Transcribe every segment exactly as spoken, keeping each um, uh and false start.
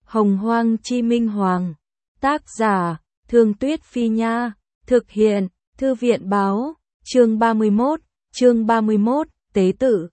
Hồng Hoang Chi Minh Hoàng. Tác giả, Thương Tuyết Phi Nha. Thực hiện, Thư viện Báo. Chương ba mươi mốt, chương ba mươi mốt, Tế Tự.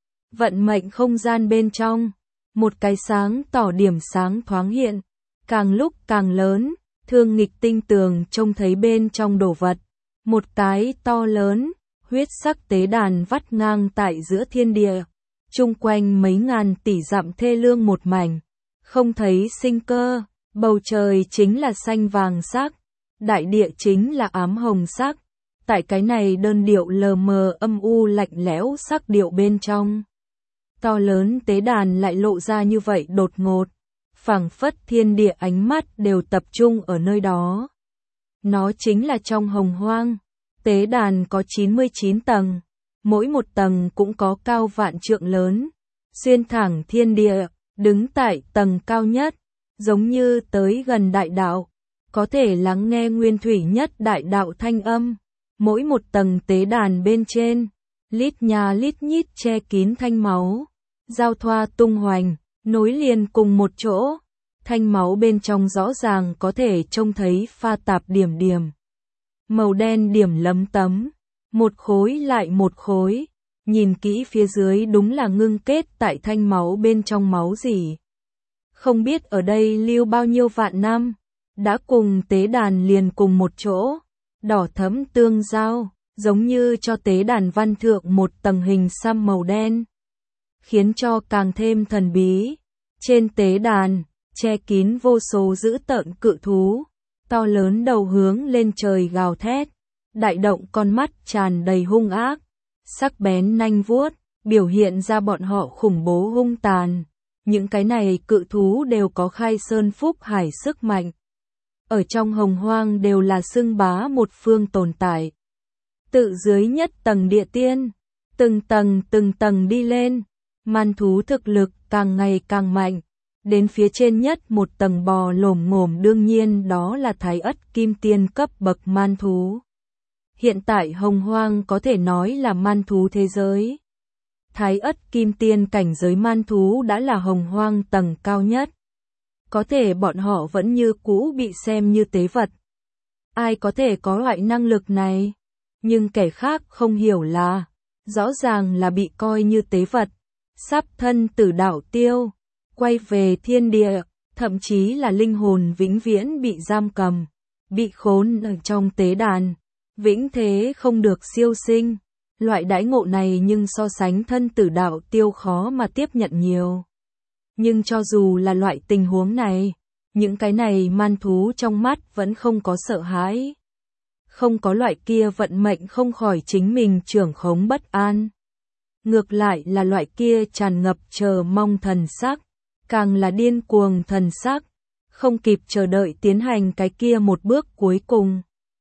Vận mệnh không gian bên trong. Một cái sáng tỏ điểm sáng thoáng hiện. Càng lúc càng lớn, Thương Nghịch tinh tường trông thấy bên trong đồ vật. Một cái to lớn, huyết sắc tế đàn vắt ngang tại giữa thiên địa. Chung quanh mấy ngàn tỷ dặm thê lương một mảnh. Không thấy sinh cơ, bầu trời chính là xanh vàng sắc. Đại địa chính là ám hồng sắc. Tại cái này đơn điệu lờ mờ âm u lạnh lẽo sắc điệu bên trong. To lớn tế đàn lại lộ ra như vậy đột ngột. Phảng phất thiên địa ánh mắt đều tập trung ở nơi đó. Nó chính là trong hồng hoang. Tế đàn có chín mươi chín tầng. Mỗi một tầng cũng có cao vạn trượng lớn. Xuyên thẳng thiên địa, đứng tại tầng cao nhất. Giống như tới gần đại đạo. Có thể lắng nghe nguyên thủy nhất đại đạo thanh âm. Mỗi một tầng tế đàn bên trên, lít nhà lít nhít che kín thanh máu, giao thoa tung hoành, nối liền cùng một chỗ. Thanh máu bên trong rõ ràng có thể trông thấy pha tạp điểm điểm. Màu đen điểm lấm tấm, một khối lại một khối. Nhìn kỹ phía dưới đúng là ngưng kết tại thanh máu bên trong máu gì. Không biết ở đây lưu bao nhiêu vạn năm, đã cùng tế đàn liền cùng một chỗ. Đỏ thẫm tương giao, giống như cho tế đàn văn thượng một tầng hình xăm màu đen, khiến cho càng thêm thần bí. Trên tế đàn, che kín vô số dữ tợn cự thú, to lớn đầu hướng lên trời gào thét, đại động con mắt tràn đầy hung ác, sắc bén nanh vuốt, biểu hiện ra bọn họ khủng bố hung tàn. Những cái này cự thú đều có khai sơn phúc hải sức mạnh. Ở trong hồng hoang đều là xưng bá một phương tồn tại. Tự dưới nhất tầng địa tiên, từng tầng từng tầng đi lên, man thú thực lực càng ngày càng mạnh, đến phía trên nhất một tầng bò lổm ngổm, đương nhiên đó là thái ất kim tiên cấp bậc man thú. Hiện tại hồng hoang có thể nói là man thú thế giới. Thái ất kim tiên cảnh giới man thú đã là hồng hoang tầng cao nhất. Có thể bọn họ vẫn như cũ bị xem như tế vật. Ai có thể có loại năng lực này? Nhưng kẻ khác không hiểu là, rõ ràng là bị coi như tế vật, sắp thân tử đạo tiêu, quay về thiên địa, thậm chí là linh hồn vĩnh viễn bị giam cầm, bị khốn ở trong tế đàn, vĩnh thế không được siêu sinh. Loại đãi ngộ này nhưng so sánh thân tử đạo tiêu khó mà tiếp nhận nhiều. Nhưng cho dù là loại tình huống này, những cái này man thú trong mắt vẫn không có sợ hãi. Không có loại kia vận mệnh không khỏi chính mình trưởng khống bất an. Ngược lại là loại kia tràn ngập chờ mong thần sắc, càng là điên cuồng thần sắc, không kịp chờ đợi tiến hành cái kia một bước cuối cùng.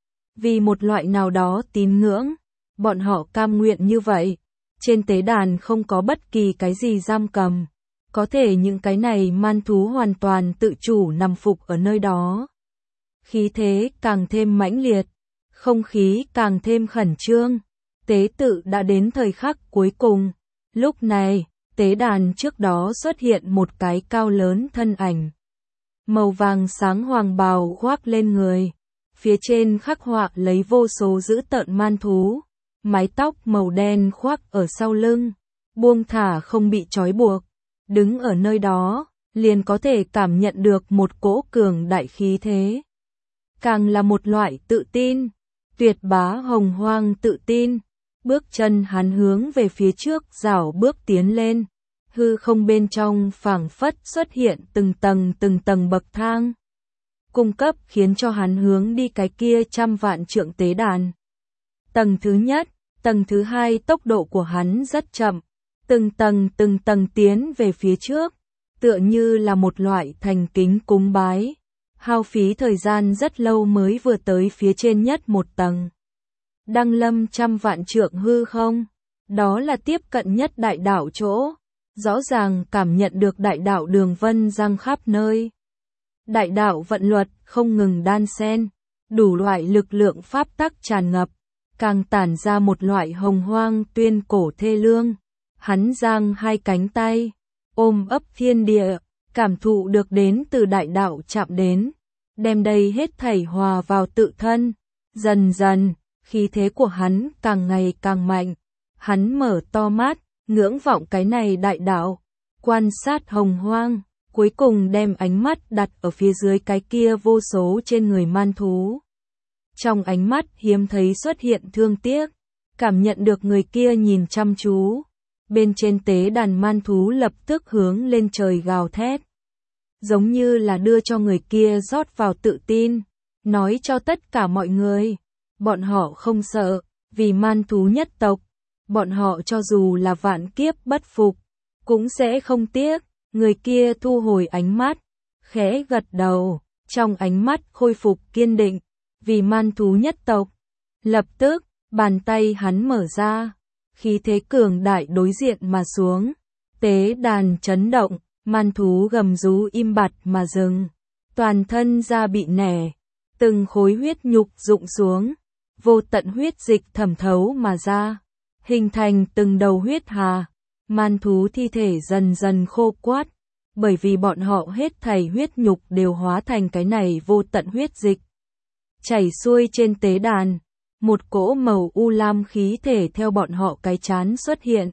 Vì một loại nào đó tín ngưỡng, bọn họ cam nguyện như vậy. Trên tế đàn không có bất kỳ cái gì giam cầm. Có thể những cái này man thú hoàn toàn tự chủ nằm phục ở nơi đó. Khí thế càng thêm mãnh liệt, không khí càng thêm khẩn trương. Tế tự đã đến thời khắc cuối cùng. Lúc này, tế đàn trước đó xuất hiện một cái cao lớn thân ảnh. Màu vàng sáng hoàng bào khoác lên người. Phía trên khắc họa lấy vô số dữ tợn man thú. Mái tóc màu đen khoác ở sau lưng, buông thả không bị trói buộc. Đứng ở nơi đó, liền có thể cảm nhận được một cỗ cường đại khí thế. Càng là một loại tự tin, tuyệt bá hồng hoang tự tin. Bước chân hắn hướng về phía trước rảo bước tiến lên. Hư không bên trong phảng phất xuất hiện từng tầng từng tầng bậc thang. Cung cấp khiến cho hắn hướng đi cái kia trăm vạn trượng tế đàn. Tầng thứ nhất, tầng thứ hai tốc độ của hắn rất chậm. Từng tầng từng tầng tiến về phía trước, tựa như là một loại thành kính cúng bái, hao phí thời gian rất lâu mới vừa tới phía trên nhất một tầng. Đăng lâm trăm vạn trượng hư không, đó là tiếp cận nhất đại đạo chỗ, rõ ràng cảm nhận được đại đạo đường vân giăng khắp nơi. Đại đạo vận luật không ngừng đan xen, đủ loại lực lượng pháp tắc tràn ngập, càng tản ra một loại hồng hoang tuyên cổ thê lương. Hắn giang hai cánh tay, ôm ấp thiên địa, cảm thụ được đến từ đại đạo chạm đến, đem đây hết thảy hòa vào tự thân. Dần dần, khí thế của hắn càng ngày càng mạnh. Hắn mở to mắt, ngưỡng vọng cái này đại đạo, quan sát hồng hoang, cuối cùng đem ánh mắt đặt ở phía dưới cái kia vô số trên người man thú. Trong ánh mắt hiếm thấy xuất hiện thương tiếc, cảm nhận được người kia nhìn chăm chú. Bên trên tế đàn man thú lập tức hướng lên trời gào thét. Giống như là đưa cho người kia rót vào tự tin, nói cho tất cả mọi người. Bọn họ không sợ, vì man thú nhất tộc. Bọn họ cho dù là vạn kiếp bất phục, cũng sẽ không tiếc. Người kia thu hồi ánh mắt, khẽ gật đầu, trong ánh mắt khôi phục kiên định, vì man thú nhất tộc. Lập tức, bàn tay hắn mở ra, khí thế cường đại đối diện mà xuống. Tế đàn chấn động, man thú gầm rú im bặt mà dừng. Toàn thân da bị nẻ, từng khối huyết nhục rụng xuống, vô tận huyết dịch thẩm thấu mà ra, hình thành từng đầu huyết hà. Man thú thi thể dần dần khô quát, bởi vì bọn họ hết thảy huyết nhục đều hóa thành cái này vô tận huyết dịch. Chảy xuôi trên tế đàn, một cỗ màu u lam khí thể theo bọn họ cái chán xuất hiện.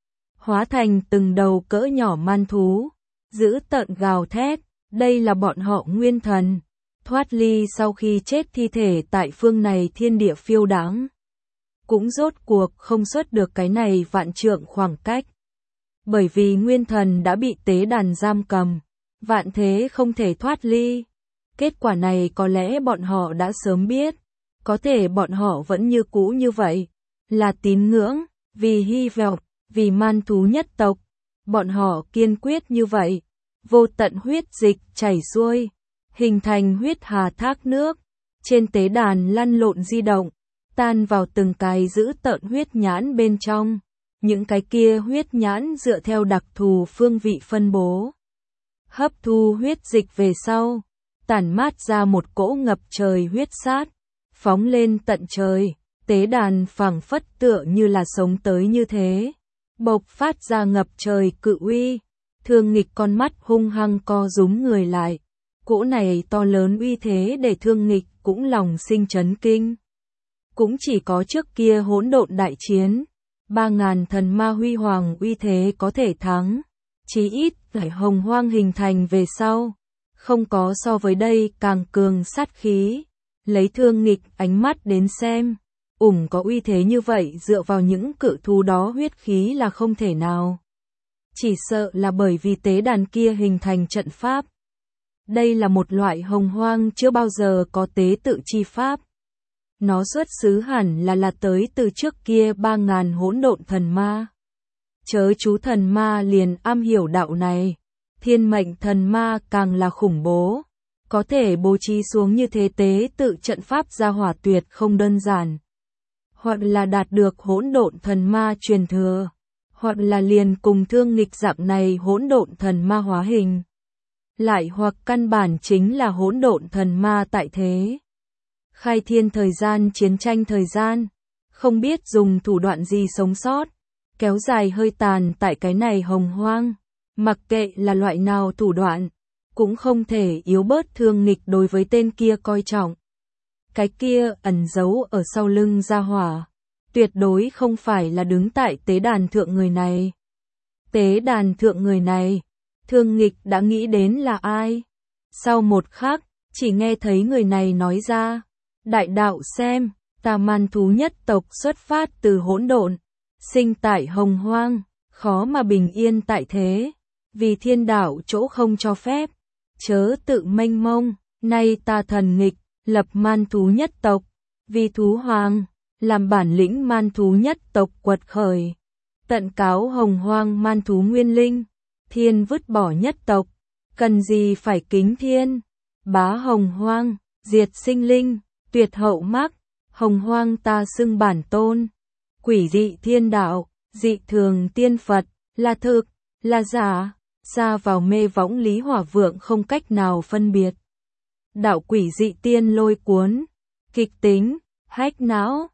Hóa thành từng đầu cỡ nhỏ man thú, giữ tợn gào thét, đây là bọn họ nguyên thần. Thoát ly sau khi chết thi thể tại phương này thiên địa phiêu đãng, cũng rốt cuộc không xuất được cái này vạn trượng khoảng cách. Bởi vì nguyên thần đã bị tế đàn giam cầm, vạn thế không thể thoát ly. Kết quả này có lẽ bọn họ đã sớm biết, có thể bọn họ vẫn như cũ như vậy, là tín ngưỡng, vì hy vọng, vì man thú nhất tộc. Bọn họ kiên quyết như vậy, vô tận huyết dịch chảy xuôi, hình thành huyết hà thác nước, trên tế đàn lăn lộn di động, tan vào từng cái giữ tợn huyết nhãn bên trong. Những cái kia huyết nhãn dựa theo đặc thù phương vị phân bố, hấp thu huyết dịch về sau, tản mát ra một cỗ ngập trời huyết sát, phóng lên tận trời. Tế đàn phảng phất tựa như là sống tới như thế, bộc phát ra ngập trời cự uy. Thương Nghịch con mắt hung hăng co rúm người lại, cỗ này to lớn uy thế để Thương Nghịch cũng lòng sinh chấn kinh. Cũng chỉ có trước kia hỗn độn đại chiến, ba ngàn thần ma huy hoàng uy thế có thể thắng, chí ít tại hồng hoang hình thành về sau, không có so với đây càng cường sát khí. Lấy Thương Nghịch ánh mắt đến xem, ủng có uy thế như vậy dựa vào những cự thú đó huyết khí là không thể nào. Chỉ sợ là bởi vì tế đàn kia hình thành trận pháp. Đây là một loại hồng hoang chưa bao giờ có tế tự chi pháp. Nó xuất xứ hẳn là là tới từ trước kia ba ngàn hỗn độn thần ma. Chớ chú thần ma liền am hiểu đạo này, thiên mệnh thần ma càng là khủng bố. Có thể bố trí xuống như thế tế tự trận pháp ra hỏa tuyệt không đơn giản. Hoặc là đạt được hỗn độn thần ma truyền thừa, hoặc là liền cùng Thương Nghịch dạng này hỗn độn thần ma hóa hình. Lại hoặc căn bản chính là hỗn độn thần ma tại thế. Khai thiên thời gian chiến tranh thời gian, không biết dùng thủ đoạn gì sống sót, kéo dài hơi tàn tại cái này hồng hoang. Mặc kệ là loại nào thủ đoạn, cũng không thể yếu bớt Thương Nghịch đối với tên kia coi trọng. Cái kia ẩn giấu ở sau lưng gia hỏa, tuyệt đối không phải là đứng tại tế đàn thượng người này. Tế đàn thượng người này, Thương Nghịch đã nghĩ đến là ai. Sau một khắc, chỉ nghe thấy người này nói ra, đại đạo xem, ta man thú nhất tộc xuất phát từ hỗn độn, sinh tại hồng hoang, khó mà bình yên tại thế, vì thiên đạo chỗ không cho phép, chớ tự mênh mông, nay ta thần nghịch, lập man thú nhất tộc, vì thú hoàng, làm bản lĩnh man thú nhất tộc quật khởi, tận cáo hồng hoang man thú nguyên linh, thiên vứt bỏ nhất tộc, cần gì phải kính thiên, bá hồng hoang, diệt sinh linh, tuyệt hậu mắc, hồng hoang ta xưng bản tôn, quỷ dị thiên đạo, dị thường tiên Phật, là thực, là giả, xa vào mê võng lý hỏa vượng không cách nào phân biệt. Đạo quỷ dị tiên lôi cuốn, kịch tính, hách não,